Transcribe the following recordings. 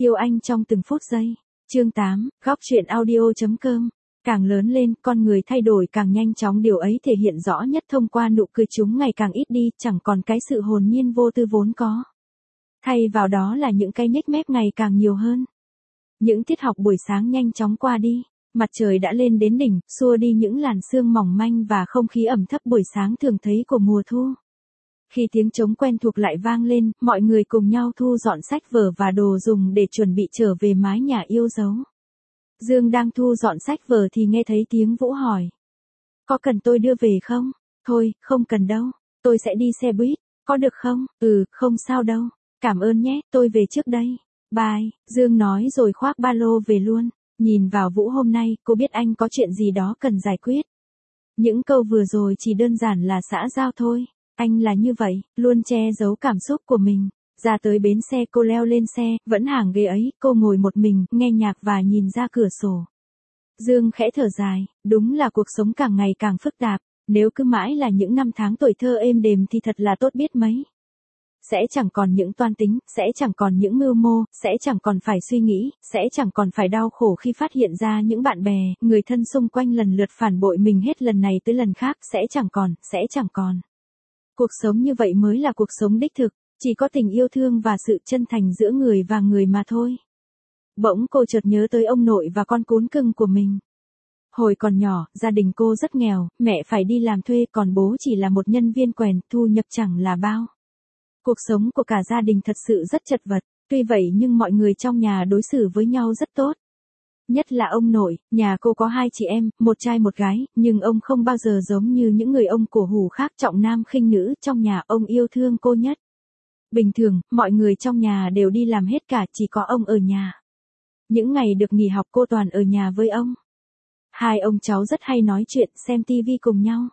Tiêu Anh trong từng phút giây. Chương 8, góc truyện audio.com. Càng lớn lên, con người thay đổi càng nhanh chóng, điều ấy thể hiện rõ nhất thông qua nụ cười, chúng ngày càng ít đi, chẳng còn cái sự hồn nhiên vô tư vốn có. Thay vào đó là những cái nhếch mép ngày càng nhiều hơn. Những tiết học buổi sáng nhanh chóng qua đi, mặt trời đã lên đến đỉnh, xua đi những làn sương mỏng manh và không khí ẩm thấp buổi sáng thường thấy của mùa thu. Khi tiếng trống quen thuộc lại vang lên, mọi người cùng nhau thu dọn sách vở và đồ dùng để chuẩn bị trở về mái nhà yêu dấu. Dương đang thu dọn sách vở thì nghe thấy tiếng Vũ hỏi. Có cần tôi đưa về không? Thôi, không cần đâu. Tôi sẽ đi xe buýt. Có được không? Không sao đâu. Cảm ơn nhé, tôi về trước đây. Bye, Dương nói rồi khoác ba lô về luôn. Nhìn vào Vũ hôm nay, cô biết anh có chuyện gì đó cần giải quyết. Những câu vừa rồi chỉ đơn giản là xã giao thôi. Anh là như vậy, luôn che giấu cảm xúc của mình. Ra tới bến xe, cô leo lên xe, vẫn hàng ghế ấy, cô ngồi một mình, nghe nhạc và nhìn ra cửa sổ. Dương khẽ thở dài, đúng là cuộc sống càng ngày càng phức tạp, nếu cứ mãi là những năm tháng tuổi thơ êm đềm thì thật là tốt biết mấy. Sẽ chẳng còn những toan tính, sẽ chẳng còn những mưu mô, sẽ chẳng còn phải suy nghĩ, sẽ chẳng còn phải đau khổ khi phát hiện ra những bạn bè, người thân xung quanh lần lượt phản bội mình hết lần này tới lần khác, sẽ chẳng còn. Cuộc sống như vậy mới là cuộc sống đích thực, chỉ có tình yêu thương và sự chân thành giữa người và người mà thôi. Bỗng cô chợt nhớ tới ông nội và con cún cưng của mình. Hồi còn nhỏ, gia đình cô rất nghèo, mẹ phải đi làm thuê, còn bố chỉ là một nhân viên quèn, thu nhập chẳng là bao. Cuộc sống của cả gia đình thật sự rất chật vật, tuy vậy nhưng mọi người trong nhà đối xử với nhau rất tốt. Nhất là ông nội, nhà cô có 2 chị em, một trai một gái, nhưng ông không bao giờ giống như những người ông cổ hủ khác trọng nam khinh nữ, trong nhà ông yêu thương cô nhất. Bình thường, mọi người trong nhà đều đi làm hết cả, chỉ có ông ở nhà. Những ngày được nghỉ học cô toàn ở nhà với ông. Hai ông cháu rất hay nói chuyện, xem tivi cùng nhau.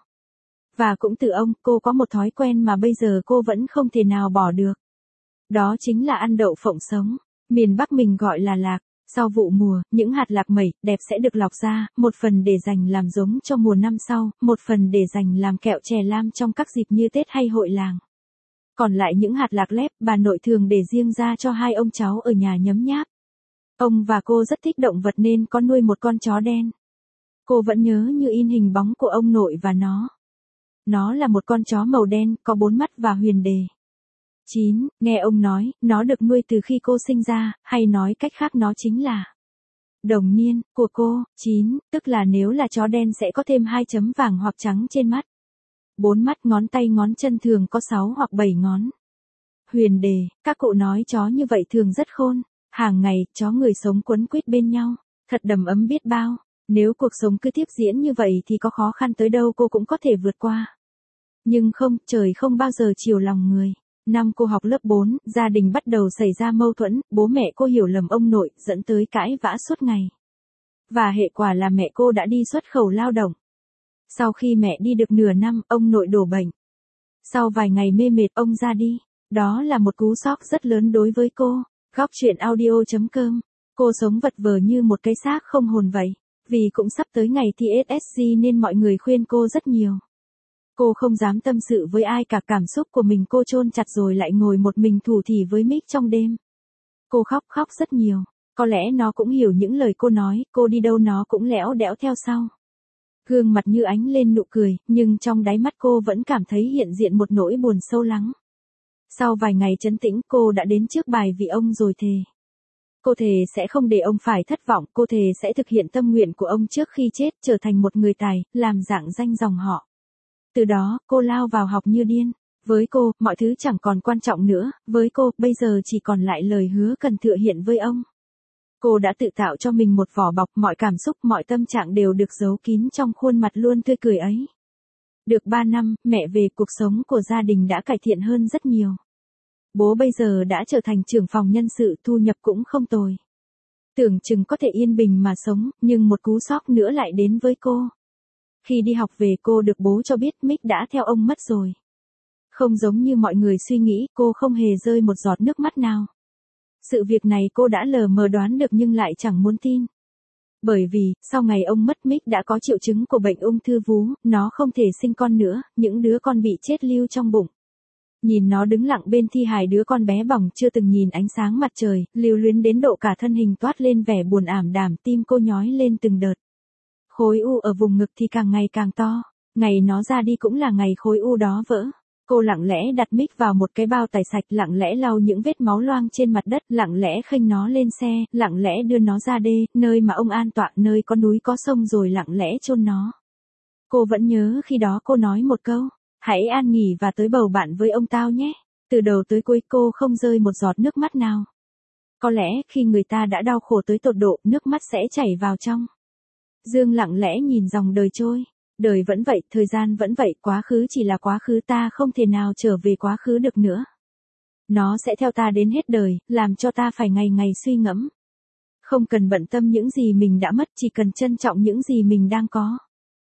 Và cũng từ ông, cô có một thói quen mà bây giờ cô vẫn không thể nào bỏ được. Đó chính là ăn đậu phộng sống. Miền Bắc mình gọi là lạc. Sau vụ mùa, những hạt lạc mẩy, đẹp sẽ được lọc ra, một phần để dành làm giống cho mùa năm sau, một phần để dành làm kẹo chè lam trong các dịp như Tết hay hội làng. Còn lại những hạt lạc lép, bà nội thường để riêng ra cho hai ông cháu ở nhà nhấm nháp. Ông và cô rất thích động vật nên có nuôi một con chó đen. Cô vẫn nhớ như in hình bóng của ông nội và nó. Nó là một con chó màu đen, có 4 mắt và huyền đề. 9. Nghe ông nói, nó được nuôi từ khi cô sinh ra, hay nói cách khác nó chính là đồng niên của cô. 9. Tức là nếu là chó đen sẽ có thêm 2 chấm vàng hoặc trắng trên mắt. 4 mắt, ngón tay ngón chân thường có 6 hoặc 7 ngón. Huyền đề, các cụ nói chó như vậy thường rất khôn. Hàng ngày, chó người sống quấn quýt bên nhau, thật đầm ấm biết bao. Nếu cuộc sống cứ tiếp diễn như vậy thì có khó khăn tới đâu cô cũng có thể vượt qua. Nhưng không, trời không bao giờ chiều lòng người. Năm cô học lớp 4, gia đình bắt đầu xảy ra mâu thuẫn, bố mẹ cô hiểu lầm ông nội, dẫn tới cãi vã suốt ngày. Và hệ quả là mẹ cô đã đi xuất khẩu lao động. Sau khi mẹ đi được nửa năm, ông nội đổ bệnh. Sau vài ngày mê mệt, ông ra đi. Đó là một cú sốc rất lớn đối với cô. Góc truyện audio.com. Cô sống vật vờ như một cái xác không hồn vậy. Vì cũng sắp tới ngày thi SSC nên mọi người khuyên cô rất nhiều. Cô không dám tâm sự với ai cả, cảm xúc của mình cô chôn chặt rồi lại ngồi một mình thủ thỉ với mic trong đêm. Cô khóc rất nhiều. Có lẽ nó cũng hiểu những lời cô nói, cô đi đâu nó cũng lẽo đẽo theo sau. Gương mặt như ánh lên nụ cười, nhưng trong đáy mắt cô vẫn cảm thấy hiện diện một nỗi buồn sâu lắng. Sau vài ngày trấn tĩnh, cô đã đến trước bài vị ông rồi thề. Cô thề sẽ không để ông phải thất vọng, cô thề sẽ thực hiện tâm nguyện của ông trước khi chết, trở thành một người tài, làm rạng danh dòng họ. Từ đó, cô lao vào học như điên. Với cô, mọi thứ chẳng còn quan trọng nữa, với cô, bây giờ chỉ còn lại lời hứa cần thực hiện với ông. Cô đã tự tạo cho mình một vỏ bọc, mọi cảm xúc, mọi tâm trạng đều được giấu kín trong khuôn mặt luôn tươi cười ấy. Được 3 năm, mẹ về, cuộc sống của gia đình đã cải thiện hơn rất nhiều. Bố bây giờ đã trở thành trưởng phòng nhân sự, thu nhập cũng không tồi. Tưởng chừng có thể yên bình mà sống, nhưng một cú sốc nữa lại đến với cô. Khi đi học về cô được bố cho biết Mick đã theo ông mất rồi. Không giống như mọi người suy nghĩ, cô không hề rơi một giọt nước mắt nào. Sự việc này cô đã lờ mờ đoán được nhưng lại chẳng muốn tin. Bởi vì, sau ngày ông mất Mick đã có triệu chứng của bệnh ung thư vú, nó không thể sinh con nữa, những đứa con bị chết lưu trong bụng. Nhìn nó đứng lặng bên thi hài đứa con bé bỏng chưa từng nhìn ánh sáng mặt trời, lưu luyến đến độ cả thân hình toát lên vẻ buồn ảm đạm, tim cô nhói lên từng đợt. Khối u ở vùng ngực thì càng ngày càng to, ngày nó ra đi cũng là ngày khối u đó vỡ. Cô lặng lẽ đặt mic vào một cái bao tải sạch, lặng lẽ lau những vết máu loang trên mặt đất, lặng lẽ khênh nó lên xe, lặng lẽ đưa nó ra đê, nơi mà ông an tọa, nơi có núi có sông, rồi lặng lẽ chôn nó. Cô vẫn nhớ khi đó cô nói một câu, hãy an nghỉ và tới bầu bạn với ông tao nhé. Từ đầu tới cuối cô không rơi một giọt nước mắt nào. Có lẽ khi người ta đã đau khổ tới tột độ, nước mắt sẽ chảy vào trong. Dương lặng lẽ nhìn dòng đời trôi. Đời vẫn vậy, thời gian vẫn vậy, quá khứ chỉ là quá khứ, ta không thể nào trở về quá khứ được nữa. Nó sẽ theo ta đến hết đời, làm cho ta phải ngày ngày suy ngẫm. Không cần bận tâm những gì mình đã mất, chỉ cần trân trọng những gì mình đang có.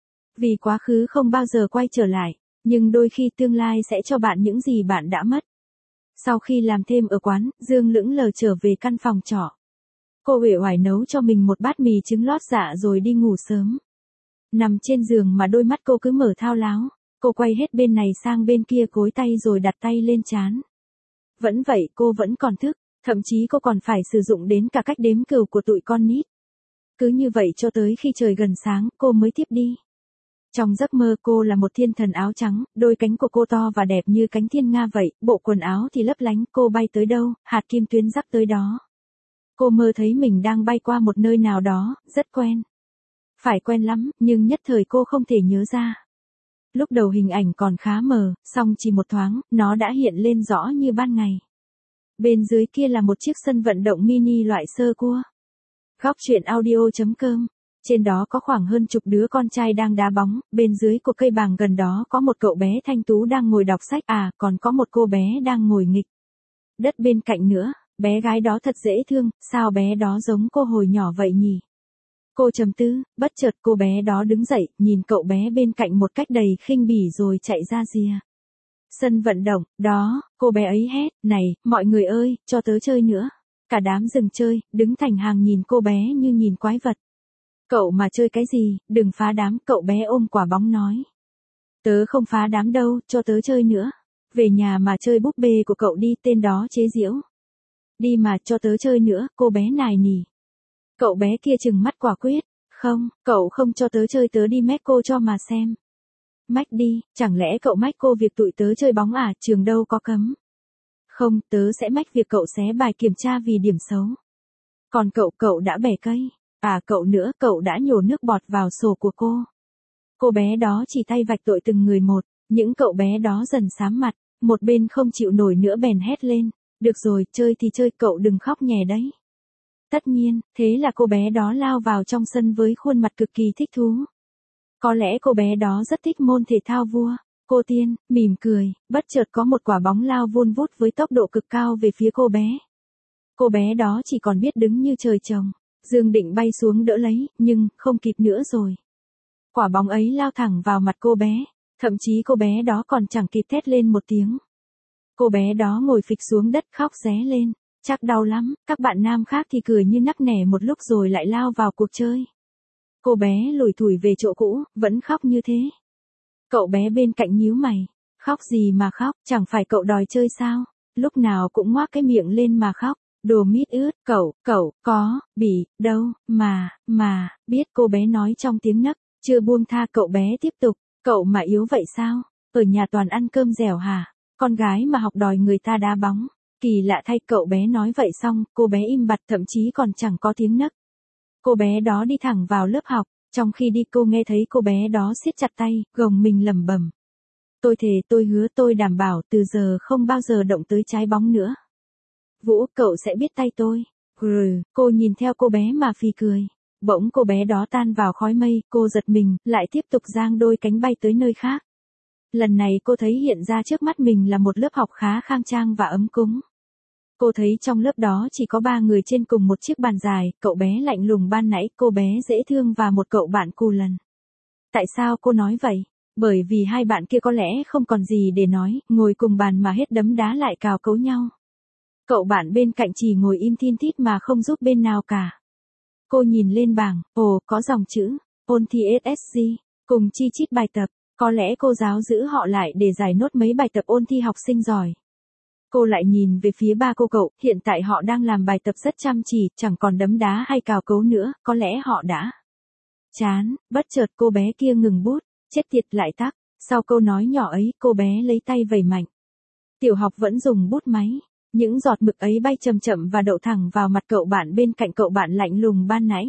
Vì quá khứ không bao giờ quay trở lại, nhưng đôi khi tương lai sẽ cho bạn những gì bạn đã mất. Sau khi làm thêm ở quán, Dương lững lờ trở về căn phòng trọ. Cô uể oải nấu cho mình một bát mì trứng lót dạ rồi đi ngủ sớm. Nằm trên giường mà đôi mắt cô cứ mở thao láo, cô quay hết bên này sang bên kia, gối tay rồi đặt tay lên trán. Vẫn vậy, cô vẫn còn thức, thậm chí cô còn phải sử dụng đến cả cách đếm cừu của tụi con nít. Cứ như vậy cho tới khi trời gần sáng, cô mới thiếp đi. Trong giấc mơ cô là một thiên thần áo trắng, đôi cánh của cô to và đẹp như cánh thiên nga vậy, bộ quần áo thì lấp lánh, cô bay tới đâu, hạt kim tuyến rắc tới đó. Cô mơ thấy mình đang bay qua một nơi nào đó, rất quen. Phải quen lắm, nhưng nhất thời cô không thể nhớ ra. Lúc đầu hình ảnh còn khá mờ, song chỉ một thoáng, nó đã hiện lên rõ như ban ngày. Bên dưới kia là một chiếc sân vận động mini loại sơ cua. Góc truyện audio.com. Trên đó có khoảng hơn chục đứa con trai đang đá bóng, bên dưới của cây bàng gần đó có một cậu bé thanh tú đang ngồi đọc sách, còn có một cô bé đang ngồi nghịch đất bên cạnh nữa. Bé gái đó thật dễ thương, sao bé đó giống cô hồi nhỏ vậy nhỉ? Cô trầm tư, bất chợt cô bé đó đứng dậy, nhìn cậu bé bên cạnh một cách đầy khinh bỉ rồi chạy ra rìa sân vận động. Đó, cô bé ấy hét, này, mọi người ơi, cho tớ chơi nữa. Cả đám dừng chơi, đứng thành hàng nhìn cô bé như nhìn quái vật. Cậu mà chơi cái gì, đừng phá đám, cậu bé ôm quả bóng nói. Tớ không phá đám đâu, cho tớ chơi nữa. Về nhà mà chơi búp bê của cậu đi, tên đó chế giễu. Đi mà, cho tớ chơi nữa, cô bé nài nỉ. Cậu bé kia trừng mắt quả quyết. Không, cậu không cho tớ chơi, tớ đi mách cô cho mà xem. Mách đi, chẳng lẽ cậu mách cô việc tụi tớ chơi bóng à, trường đâu có cấm. Không, tớ sẽ mách việc cậu xé bài kiểm tra vì điểm xấu. Còn cậu đã bẻ cây. Cậu nữa, cậu đã nhổ nước bọt vào sổ của cô. Cô bé đó chỉ tay vạch tội từng người một, những cậu bé đó dần xám mặt, một bên không chịu nổi nữa bèn hét lên. Được rồi, chơi thì chơi, cậu đừng khóc nhè đấy. Tất nhiên, thế là cô bé đó lao vào trong sân với khuôn mặt cực kỳ thích thú. Có lẽ cô bé đó rất thích môn thể thao vua. Cô Tiên, mỉm cười, bất chợt có một quả bóng lao vun vút với tốc độ cực cao về phía cô bé. Cô bé đó chỉ còn biết đứng như trời trồng. Dương định bay xuống đỡ lấy, nhưng không kịp nữa rồi. Quả bóng ấy lao thẳng vào mặt cô bé, thậm chí cô bé đó còn chẳng kịp thét lên một tiếng. Cô bé đó ngồi phịch xuống đất khóc ré lên, chắc đau lắm, các bạn nam khác thì cười như nắc nẻ một lúc rồi lại lao vào cuộc chơi. Cô bé lủi thủi về chỗ cũ, vẫn khóc như thế. Cậu bé bên cạnh nhíu mày, khóc gì mà khóc, chẳng phải cậu đòi chơi sao, lúc nào cũng ngoác cái miệng lên mà khóc. Đồ mít ướt, cậu, có, đâu, biết, cô bé nói trong tiếng nấc, chưa buông tha. Cậu bé tiếp tục, cậu mà yếu vậy sao, ở nhà toàn ăn cơm dẻo hả, con gái mà học đòi người ta đá bóng, kỳ lạ thay. Cậu bé nói vậy xong, cô bé im bặt, thậm chí còn chẳng có tiếng nấc. Cô bé đó đi thẳng vào lớp học, trong khi đi cô nghe thấy cô bé đó siết chặt tay, gồng mình lẩm bẩm. Tôi thề, tôi hứa, tôi đảm bảo từ giờ không bao giờ động tới trái bóng nữa. Vũ, cậu sẽ biết tay tôi. Cô nhìn theo cô bé mà phì cười. Bỗng cô bé đó tan vào khói mây, cô giật mình, lại tiếp tục giang đôi cánh bay tới nơi khác. Lần này cô thấy hiện ra trước mắt mình là một lớp học khá khang trang và ấm cúng. Cô thấy trong lớp đó chỉ có 3 người trên cùng một chiếc bàn dài, cậu bé lạnh lùng ban nãy, cô bé dễ thương và một cậu bạn cù lần. Tại sao cô nói vậy? Bởi vì hai bạn kia có lẽ không còn gì để nói, ngồi cùng bàn mà hết đấm đá lại cào cấu nhau. Cậu bạn bên cạnh chỉ ngồi im thin thít mà không giúp bên nào cả. Cô nhìn lên bảng, có dòng chữ, ôn thi SSG, cùng chi chít bài tập. Có lẽ cô giáo giữ họ lại để giải nốt mấy bài tập ôn thi học sinh giỏi. Cô lại nhìn về phía ba cô cậu, hiện tại họ đang làm bài tập rất chăm chỉ, chẳng còn đấm đá hay cào cấu nữa, có lẽ họ đã chán. Bất chợt cô bé kia ngừng bút, chết tiệt lại tắc. Sau câu nói nhỏ ấy, cô bé lấy tay vẩy mạnh. Tiểu học vẫn dùng bút máy. Những giọt mực ấy bay chậm chậm và đậu thẳng vào mặt cậu bạn bên cạnh cậu bạn lạnh lùng ban nãy.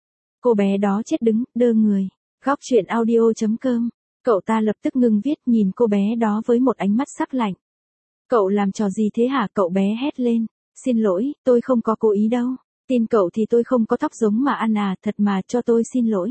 Cô bé đó chết đứng, đơ người. Góc truyện audio.com. Cậu ta lập tức ngưng viết, nhìn cô bé đó với một ánh mắt sắc lạnh. Cậu làm trò gì thế hả? Cậu bé hét lên. Xin lỗi, tôi không có cố ý đâu. Tin cậu thì tôi không có tóc giống mà ăn à, thật mà, cho tôi xin lỗi.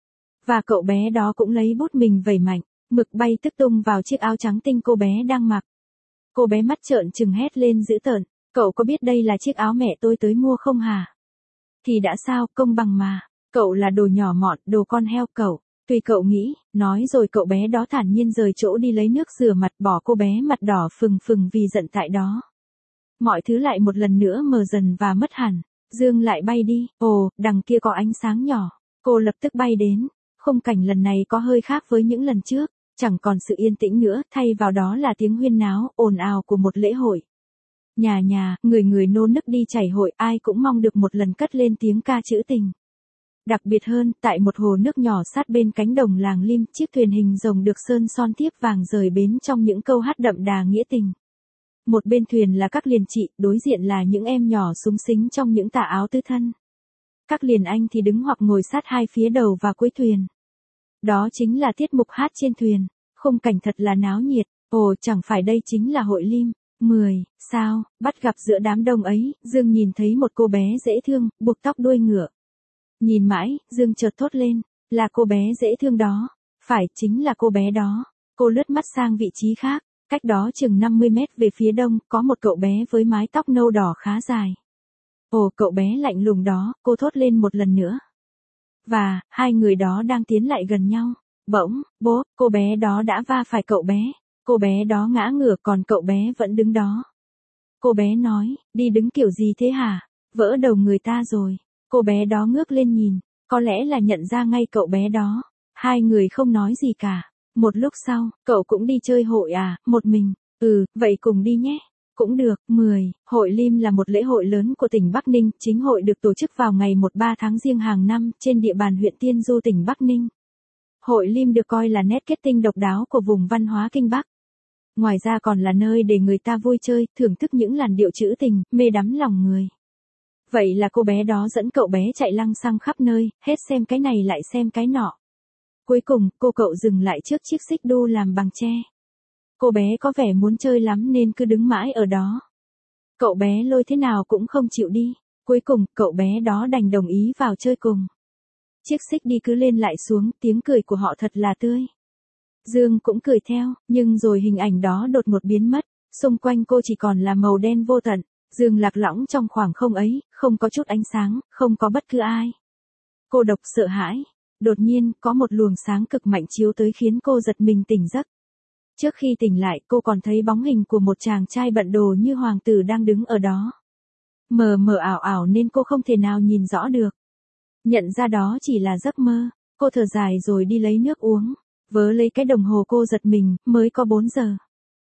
Và cậu bé đó cũng lấy bút mình vẩy mạnh, mực bay tức tung vào chiếc áo trắng tinh cô bé đang mặc. Cô bé mắt trợn trừng hét lên dữ tợn. Cậu có biết đây là chiếc áo mẹ tôi tới mua không hả? Thì đã sao, công bằng mà. Cậu là đồ nhỏ mọn, đồ con heo cậu. Tùy cậu nghĩ, nói rồi cậu bé đó thản nhiên rời chỗ đi lấy nước rửa mặt, bỏ cô bé mặt đỏ phừng phừng vì giận tại đó. Mọi thứ lại một lần nữa mờ dần và mất hẳn. Dương lại bay đi. Ồ, đằng kia có ánh sáng nhỏ. Cô lập tức bay đến. Khung cảnh lần này có hơi khác với những lần trước. Chẳng còn sự yên tĩnh nữa, thay vào đó là tiếng huyên náo, ồn ào của một lễ hội. Nhà nhà, người nô nức đi chảy hội, ai cũng mong được một lần cất lên tiếng ca trữ tình. Đặc biệt hơn, tại một hồ nước nhỏ sát bên cánh đồng làng Lim, chiếc thuyền hình rồng được sơn son thiếp vàng rời bến trong những câu hát đậm đà nghĩa tình. Một bên thuyền là các liền chị, đối diện là những em nhỏ xúng xính trong những tà áo tứ thân. Các liền anh thì đứng hoặc ngồi sát hai phía đầu và cuối thuyền. Đó chính là tiết mục hát trên thuyền. Khung cảnh thật là náo nhiệt. Ồ, chẳng phải đây chính là hội Lim 10, sao? Bắt gặp giữa đám đông ấy, Dương nhìn thấy một cô bé dễ thương, buộc tóc đuôi ngựa. Nhìn mãi, Dương chợt thốt lên, là cô bé dễ thương đó. Phải, chính là cô bé đó. Cô lướt mắt sang vị trí khác, cách đó chừng 50 mét về phía đông, có một cậu bé với mái tóc nâu đỏ khá dài. Ồ, cậu bé lạnh lùng đó, cô thốt lên một lần nữa. Và, hai người đó đang tiến lại gần nhau. Bỗng, bố, cô bé đó đã va phải cậu bé. Cô bé đó ngã ngửa còn cậu bé vẫn đứng đó. Cô bé nói, đi đứng kiểu gì thế hả? Vỡ đầu người ta rồi. Cô bé đó ngước lên nhìn, có lẽ là nhận ra ngay cậu bé đó. Hai người không nói gì cả. Một lúc sau, cậu cũng đi chơi hội à, một mình. Vậy cùng đi nhé. Cũng được. 10. Hội Lim là một lễ hội lớn của tỉnh Bắc Ninh, chính hội được tổ chức vào ngày 13 tháng Giêng hàng năm trên địa bàn huyện Tiên Du tỉnh Bắc Ninh. Hội Lim được coi là nét kết tinh độc đáo của vùng văn hóa Kinh Bắc. Ngoài ra còn là nơi để người ta vui chơi, thưởng thức những làn điệu trữ tình, mê đắm lòng người. Vậy là cô bé đó dẫn cậu bé chạy lăng xăng khắp nơi, hết xem cái này lại xem cái nọ. Cuối cùng, cậu dừng lại trước chiếc xích đu làm bằng tre. Cô bé có vẻ muốn chơi lắm nên cứ đứng mãi ở đó. Cậu bé lôi thế nào cũng không chịu đi. Cuối cùng, cậu bé đó đành đồng ý vào chơi cùng. Chiếc xích đi cứ lên lại xuống, tiếng cười của họ thật là tươi. Dương cũng cười theo, nhưng rồi hình ảnh đó đột ngột biến mất. Xung quanh cô chỉ còn là màu đen vô tận. Dương lạc lõng trong khoảng không ấy, không có chút ánh sáng, không có bất cứ ai. Cô độc sợ hãi. Đột nhiên, có một luồng sáng cực mạnh chiếu tới khiến cô giật mình tỉnh giấc. Trước khi tỉnh lại, cô còn thấy bóng hình của một chàng trai bận đồ như hoàng tử đang đứng ở đó. Mờ mờ ảo ảo nên cô không thể nào nhìn rõ được. Nhận ra đó chỉ là giấc mơ, cô thở dài rồi đi lấy nước uống. Vớ lấy cái đồng hồ cô giật mình, mới có 4 giờ.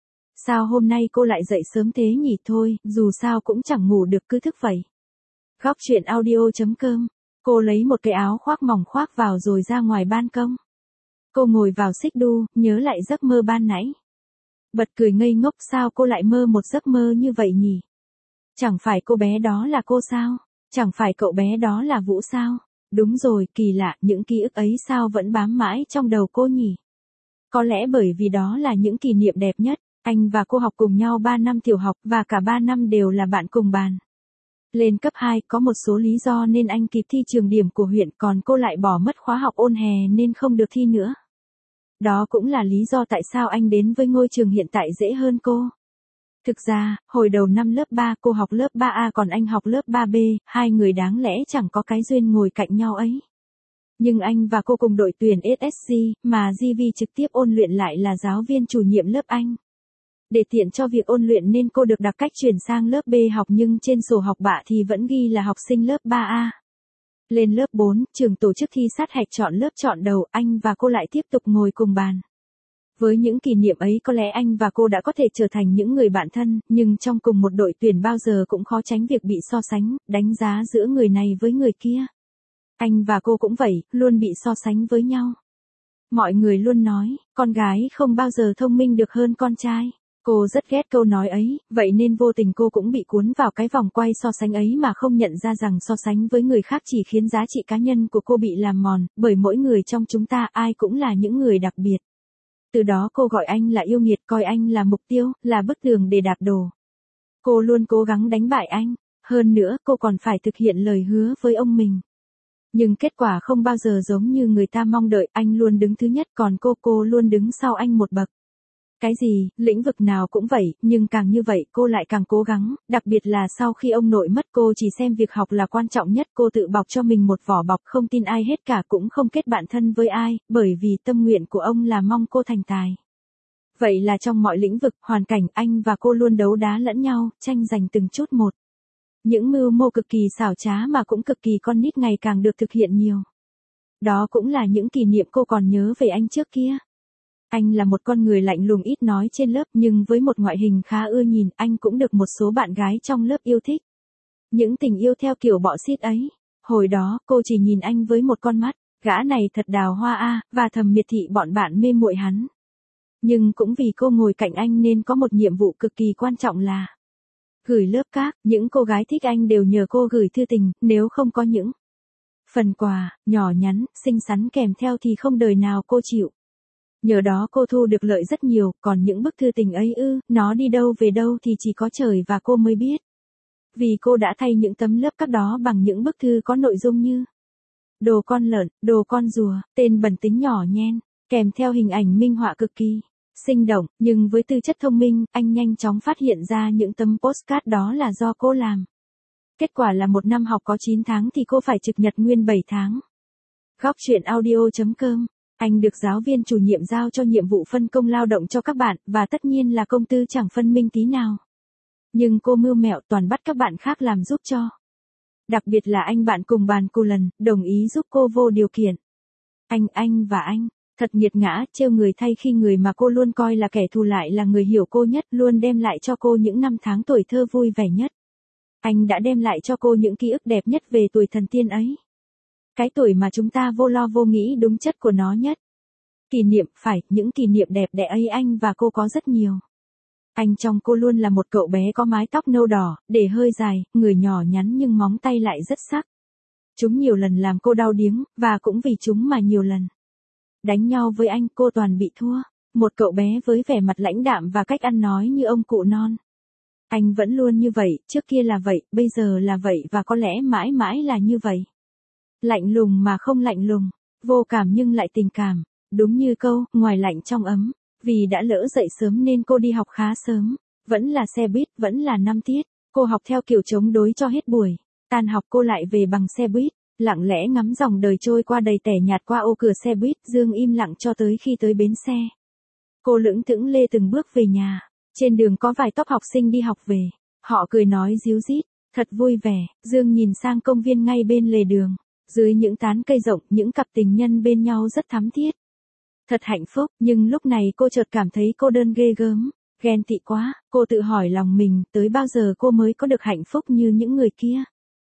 Sao hôm nay cô lại dậy sớm thế nhỉ? Thôi, dù sao cũng chẳng ngủ được, cứ thức vậy. Góc truyện audio.com. Cô lấy một cái áo khoác mỏng khoác vào rồi ra ngoài ban công. Cô ngồi vào xích đu, nhớ lại giấc mơ ban nãy. Bật cười ngây ngốc, sao cô lại mơ một giấc mơ như vậy nhỉ? Chẳng phải cô bé đó là cô sao? Chẳng phải cậu bé đó là Vũ sao? Đúng rồi, kỳ lạ, những ký ức ấy sao vẫn bám mãi trong đầu cô nhỉ? Có lẽ bởi vì đó là những kỷ niệm đẹp nhất. Anh và cô học cùng nhau 3 năm tiểu học và cả 3 năm đều là bạn cùng bàn. Lên cấp 2 có một số lý do nên anh kịp thi trường điểm của huyện, còn cô lại bỏ mất khóa học ôn hè nên không được thi nữa. Đó cũng là lý do tại sao anh đến với ngôi trường hiện tại dễ hơn cô. Thực ra, hồi đầu năm lớp 3 cô học lớp 3A còn anh học lớp 3B, hai người đáng lẽ chẳng có cái duyên ngồi cạnh nhau ấy. Nhưng anh và cô cùng đội tuyển SSC, mà GV trực tiếp ôn luyện lại là giáo viên chủ nhiệm lớp anh. Để tiện cho việc ôn luyện nên cô được đặc cách chuyển sang lớp B học, nhưng trên sổ học bạ thì vẫn ghi là học sinh lớp 3A. Lên lớp 4, trường tổ chức thi sát hạch chọn lớp chọn đầu, anh và cô lại tiếp tục ngồi cùng bàn. Với những kỷ niệm ấy có lẽ anh và cô đã có thể trở thành những người bạn thân, nhưng trong cùng một đội tuyển bao giờ cũng khó tránh việc bị so sánh, đánh giá giữa người này với người kia. Anh và cô cũng vậy, luôn bị so sánh với nhau. Mọi người luôn nói, con gái không bao giờ thông minh được hơn con trai. Cô rất ghét câu nói ấy, vậy nên vô tình cô cũng bị cuốn vào cái vòng quay so sánh ấy mà không nhận ra rằng so sánh với người khác chỉ khiến giá trị cá nhân của cô bị làm mòn, bởi mỗi người trong chúng ta ai cũng là những người đặc biệt. Từ đó cô gọi anh là yêu nghiệt, coi anh là mục tiêu, là bức tường để đạp đổ. Cô luôn cố gắng đánh bại anh, hơn nữa cô còn phải thực hiện lời hứa với ông mình. Nhưng kết quả không bao giờ giống như người ta mong đợi, anh luôn đứng thứ nhất còn cô luôn đứng sau anh một bậc. Cái gì, lĩnh vực nào cũng vậy, nhưng càng như vậy cô lại càng cố gắng, đặc biệt là sau khi ông nội mất cô chỉ xem việc học là quan trọng nhất, cô tự bọc cho mình một vỏ bọc không tin ai hết cả cũng không kết bạn thân với ai, bởi vì tâm nguyện của ông là mong cô thành tài. Vậy là trong mọi lĩnh vực, hoàn cảnh anh và cô luôn đấu đá lẫn nhau, tranh giành từng chút một. Những mưu mô cực kỳ xảo trá mà cũng cực kỳ con nít ngày càng được thực hiện nhiều. Đó cũng là những kỷ niệm cô còn nhớ về anh trước kia. Anh là một con người lạnh lùng ít nói trên lớp nhưng với một ngoại hình khá ưa nhìn, anh cũng được một số bạn gái trong lớp yêu thích. Những tình yêu theo kiểu bọ xít ấy. Hồi đó, cô chỉ nhìn anh với một con mắt, gã này thật đào hoa a, và thầm miệt thị bọn bạn mê muội hắn. Nhưng cũng vì cô ngồi cạnh anh nên có một nhiệm vụ cực kỳ quan trọng là gửi lớp các, những cô gái thích anh đều nhờ cô gửi thư tình, nếu không có những phần quà, nhỏ nhắn, xinh xắn kèm theo thì không đời nào cô chịu. Nhờ đó cô thu được lợi rất nhiều, còn những bức thư tình ấy nó đi đâu về đâu thì chỉ có trời và cô mới biết. Vì cô đã thay những tấm lớp các đó bằng những bức thư có nội dung như đồ con lợn, đồ con rùa, tên bẩn tính nhỏ nhen, kèm theo hình ảnh minh họa cực kỳ sinh động, nhưng với tư chất thông minh, anh nhanh chóng phát hiện ra những tấm postcard đó là do cô làm. Kết quả là một năm học có 9 tháng thì cô phải trực nhật nguyên 7 tháng. Góc truyện audio.com. Anh được giáo viên chủ nhiệm giao cho nhiệm vụ phân công lao động cho các bạn, và tất nhiên là công tư chẳng phân minh tí nào. Nhưng cô mưu mẹo toàn bắt các bạn khác làm giúp cho. Đặc biệt là anh bạn cùng bàn cô lần, đồng ý giúp cô vô điều kiện. Anh và anh, thật nghiệt ngã, trêu người thay khi người mà cô luôn coi là kẻ thù lại là người hiểu cô nhất, luôn đem lại cho cô những năm tháng tuổi thơ vui vẻ nhất. Anh đã đem lại cho cô những ký ức đẹp nhất về tuổi thần tiên ấy. Cái tuổi mà chúng ta vô lo vô nghĩ đúng chất của nó nhất. Kỷ niệm, phải, những kỷ niệm đẹp đẽ ấy anh và cô có rất nhiều. Anh trong cô luôn là một cậu bé có mái tóc nâu đỏ, để hơi dài, người nhỏ nhắn nhưng móng tay lại rất sắc. Chúng nhiều lần làm cô đau điếng, và cũng vì chúng mà nhiều lần đánh nhau với anh cô toàn bị thua. Một cậu bé với vẻ mặt lãnh đạm và cách ăn nói như ông cụ non. Anh vẫn luôn như vậy, trước kia là vậy, bây giờ là vậy và có lẽ mãi mãi là như vậy. Lạnh lùng mà không lạnh lùng, vô cảm nhưng lại tình cảm. Đúng như câu, ngoài lạnh trong ấm. Vì đã lỡ dậy sớm nên cô đi học khá sớm. Vẫn là xe buýt, vẫn là 5 tiết. Cô học theo kiểu chống đối cho hết buổi. Tan học cô lại về bằng xe buýt. Lặng lẽ ngắm dòng đời trôi qua đầy tẻ nhạt qua ô cửa xe buýt. Dương im lặng cho tới khi tới bến xe. Cô lững thững lê từng bước về nhà. Trên đường có vài tốp học sinh đi học về. Họ cười nói ríu rít, thật vui vẻ. Dương nhìn sang công viên ngay bên lề đường. Dưới những tán cây rộng, những cặp tình nhân bên nhau rất thắm thiết. Thật hạnh phúc, nhưng lúc này cô chợt cảm thấy cô đơn ghê gớm, ghen tị quá, cô tự hỏi lòng mình, tới bao giờ cô mới có được hạnh phúc như những người kia.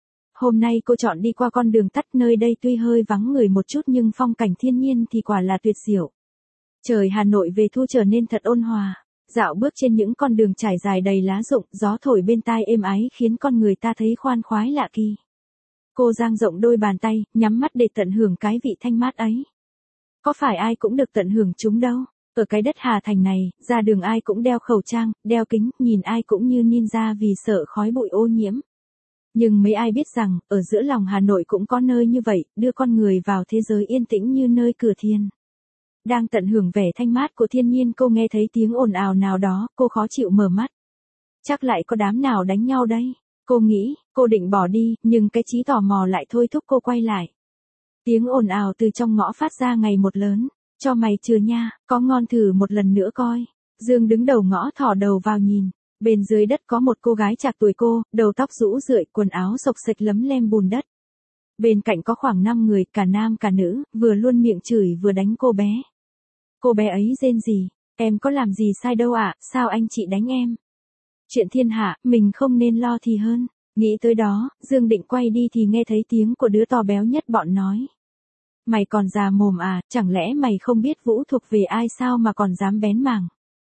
Hôm nay cô chọn đi qua con đường tắt, nơi đây tuy hơi vắng người một chút nhưng phong cảnh thiên nhiên thì quả là tuyệt diệu. Trời Hà Nội về thu trở nên thật ôn hòa, dạo bước trên những con đường trải dài đầy lá rụng, gió thổi bên tai êm ái khiến con người ta thấy khoan khoái lạ kỳ. Cô dang rộng đôi bàn tay, nhắm mắt để tận hưởng cái vị thanh mát ấy. Có phải ai cũng được tận hưởng chúng đâu. Ở cái đất Hà Thành này, ra đường ai cũng đeo khẩu trang, đeo kính, nhìn ai cũng như ninja vì sợ khói bụi ô nhiễm. Nhưng mấy ai biết rằng, ở giữa lòng Hà Nội cũng có nơi như vậy, đưa con người vào thế giới yên tĩnh như nơi cửa thiên. Đang tận hưởng vẻ thanh mát của thiên nhiên, cô nghe thấy tiếng ồn ào nào đó, cô khó chịu mở mắt. Chắc lại có đám nào đánh nhau đây. Cô nghĩ, cô định bỏ đi, nhưng cái trí tò mò lại thôi thúc cô quay lại. Tiếng ồn ào từ trong ngõ phát ra ngày một lớn. Cho mày chừa nha, có ngon thử một lần nữa coi. Dương đứng đầu ngõ thò đầu vào nhìn. Bên dưới đất có một cô gái trạc tuổi cô, đầu tóc rũ rượi, quần áo xộc xệch lấm lem bùn đất. Bên cạnh có khoảng 5 người, cả nam cả nữ, vừa luôn miệng chửi vừa đánh cô bé. Cô bé ấy rên rỉ, Em có làm gì sai đâu ạ, sao anh chị đánh em? Chuyện thiên hạ, mình không nên lo thì hơn. Nghĩ tới đó, Dương định quay đi thì nghe thấy tiếng của đứa to béo nhất bọn nói. Mày còn già mồm à, chẳng lẽ mày không biết Vũ thuộc về ai sao mà còn dám bén mảng?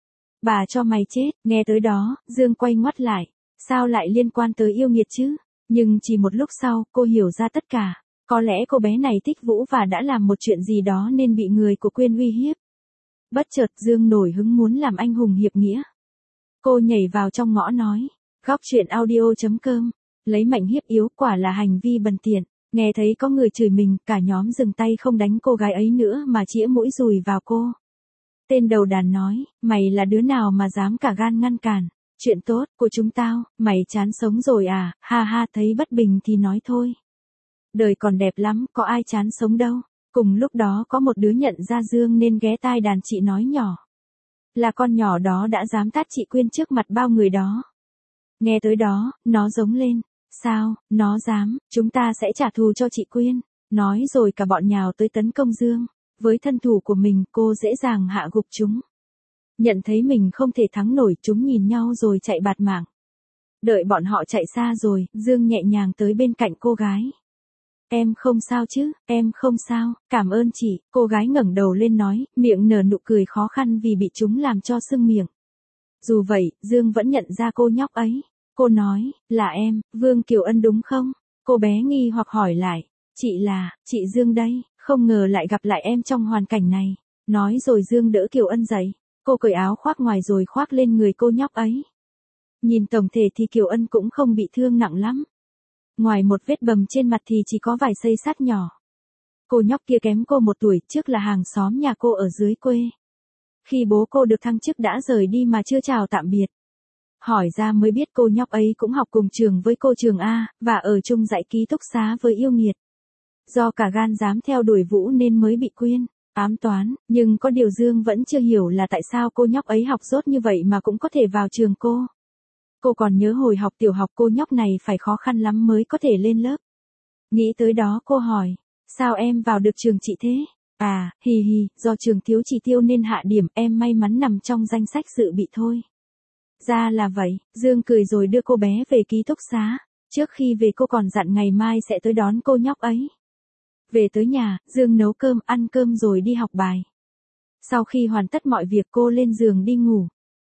Bà cho mày chết, nghe tới đó, Dương quay ngoắt lại. Sao lại liên quan tới yêu nghiệt chứ? Nhưng chỉ một lúc sau, cô hiểu ra tất cả. Có lẽ cô bé này thích Vũ và đã làm một chuyện gì đó nên bị người của Quyên uy hiếp. Bất chợt Dương nổi hứng muốn làm anh hùng hiệp nghĩa. Cô nhảy vào trong ngõ nói. Góc chuyện audio.com. Lấy mạnh hiếp yếu quả là hành vi bần tiện. Nghe thấy có người chửi mình, cả nhóm dừng tay không đánh cô gái ấy nữa mà chĩa mũi dùi vào cô. Tên đầu đàn nói, mày là đứa nào mà dám cả gan ngăn cản. Chuyện tốt của chúng tao, mày chán sống rồi à, ha ha, thấy bất bình thì nói thôi. Đời còn đẹp lắm, có ai chán sống đâu. Cùng lúc đó có một đứa nhận ra Dương nên ghé tai đàn chị nói nhỏ. Là con nhỏ đó đã dám tát chị Quyên trước mặt bao người đó. Nghe tới đó, nó giống lên. Sao, nó dám, chúng ta sẽ trả thù cho chị Quyên. Nói rồi cả bọn nhào tới tấn công Dương. Với thân thủ của mình, cô dễ dàng hạ gục chúng. Nhận thấy mình không thể thắng nổi, chúng nhìn nhau rồi chạy bạt mạng. Đợi bọn họ chạy xa rồi, Dương nhẹ nhàng tới bên cạnh cô gái. Em không sao chứ, em không sao, cảm ơn chị. Cô gái ngẩng đầu lên nói, miệng nở nụ cười khó khăn vì bị chúng làm cho sưng miệng. Dù vậy, Dương vẫn nhận ra cô nhóc ấy. Cô nói, là em, Vương Kiều Ân đúng không? Cô bé nghi hoặc hỏi lại, chị Dương đây, không ngờ lại gặp lại em trong hoàn cảnh này. Nói rồi Dương đỡ Kiều Ân dậy. Cô cởi áo khoác ngoài rồi khoác lên người cô nhóc ấy. Nhìn tổng thể thì Kiều Ân cũng không bị thương nặng lắm. Ngoài một vết bầm trên mặt thì chỉ có vài xây xát nhỏ. Cô nhóc kia kém cô 1 tuổi, trước là hàng xóm nhà cô ở dưới quê. Khi bố cô được thăng chức đã rời đi mà chưa chào tạm biệt. Hỏi ra mới biết cô nhóc ấy cũng học cùng trường với cô Trường A, và ở chung dãy ký túc xá với yêu nghiệt. Do cả gan dám theo đuổi Vũ nên mới bị Quyên ám toán, nhưng có điều Dương vẫn chưa hiểu là tại sao cô nhóc ấy học dốt như vậy mà cũng có thể vào trường cô. Cô còn nhớ hồi học tiểu học cô nhóc này phải khó khăn lắm mới có thể lên lớp. Nghĩ tới đó cô hỏi, sao em vào được trường chị thế? À, hì hì, do trường thiếu chỉ tiêu nên hạ điểm, em may mắn nằm trong danh sách dự bị thôi. Ra là vậy, Dương cười rồi đưa cô bé về ký túc xá. Trước khi về cô còn dặn ngày mai sẽ tới đón cô nhóc ấy. Về tới nhà, Dương nấu cơm, ăn cơm rồi đi học bài. Sau khi hoàn tất mọi việc cô lên giường đi ngủ.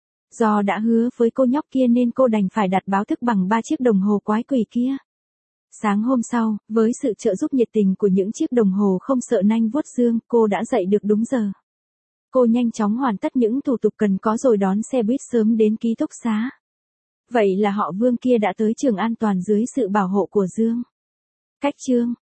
Do đã hứa với cô nhóc kia nên cô đành phải đặt báo thức bằng 3 chiếc đồng hồ quái quỷ kia. Sáng hôm sau, với sự trợ giúp nhiệt tình của những chiếc đồng hồ không sợ nanh vuốt Dương, cô đã dậy được đúng giờ. Cô nhanh chóng hoàn tất những thủ tục cần có rồi đón xe buýt sớm đến ký túc xá. Vậy là họ Vương kia đã tới trường an toàn dưới sự bảo hộ của Dương. Cách chương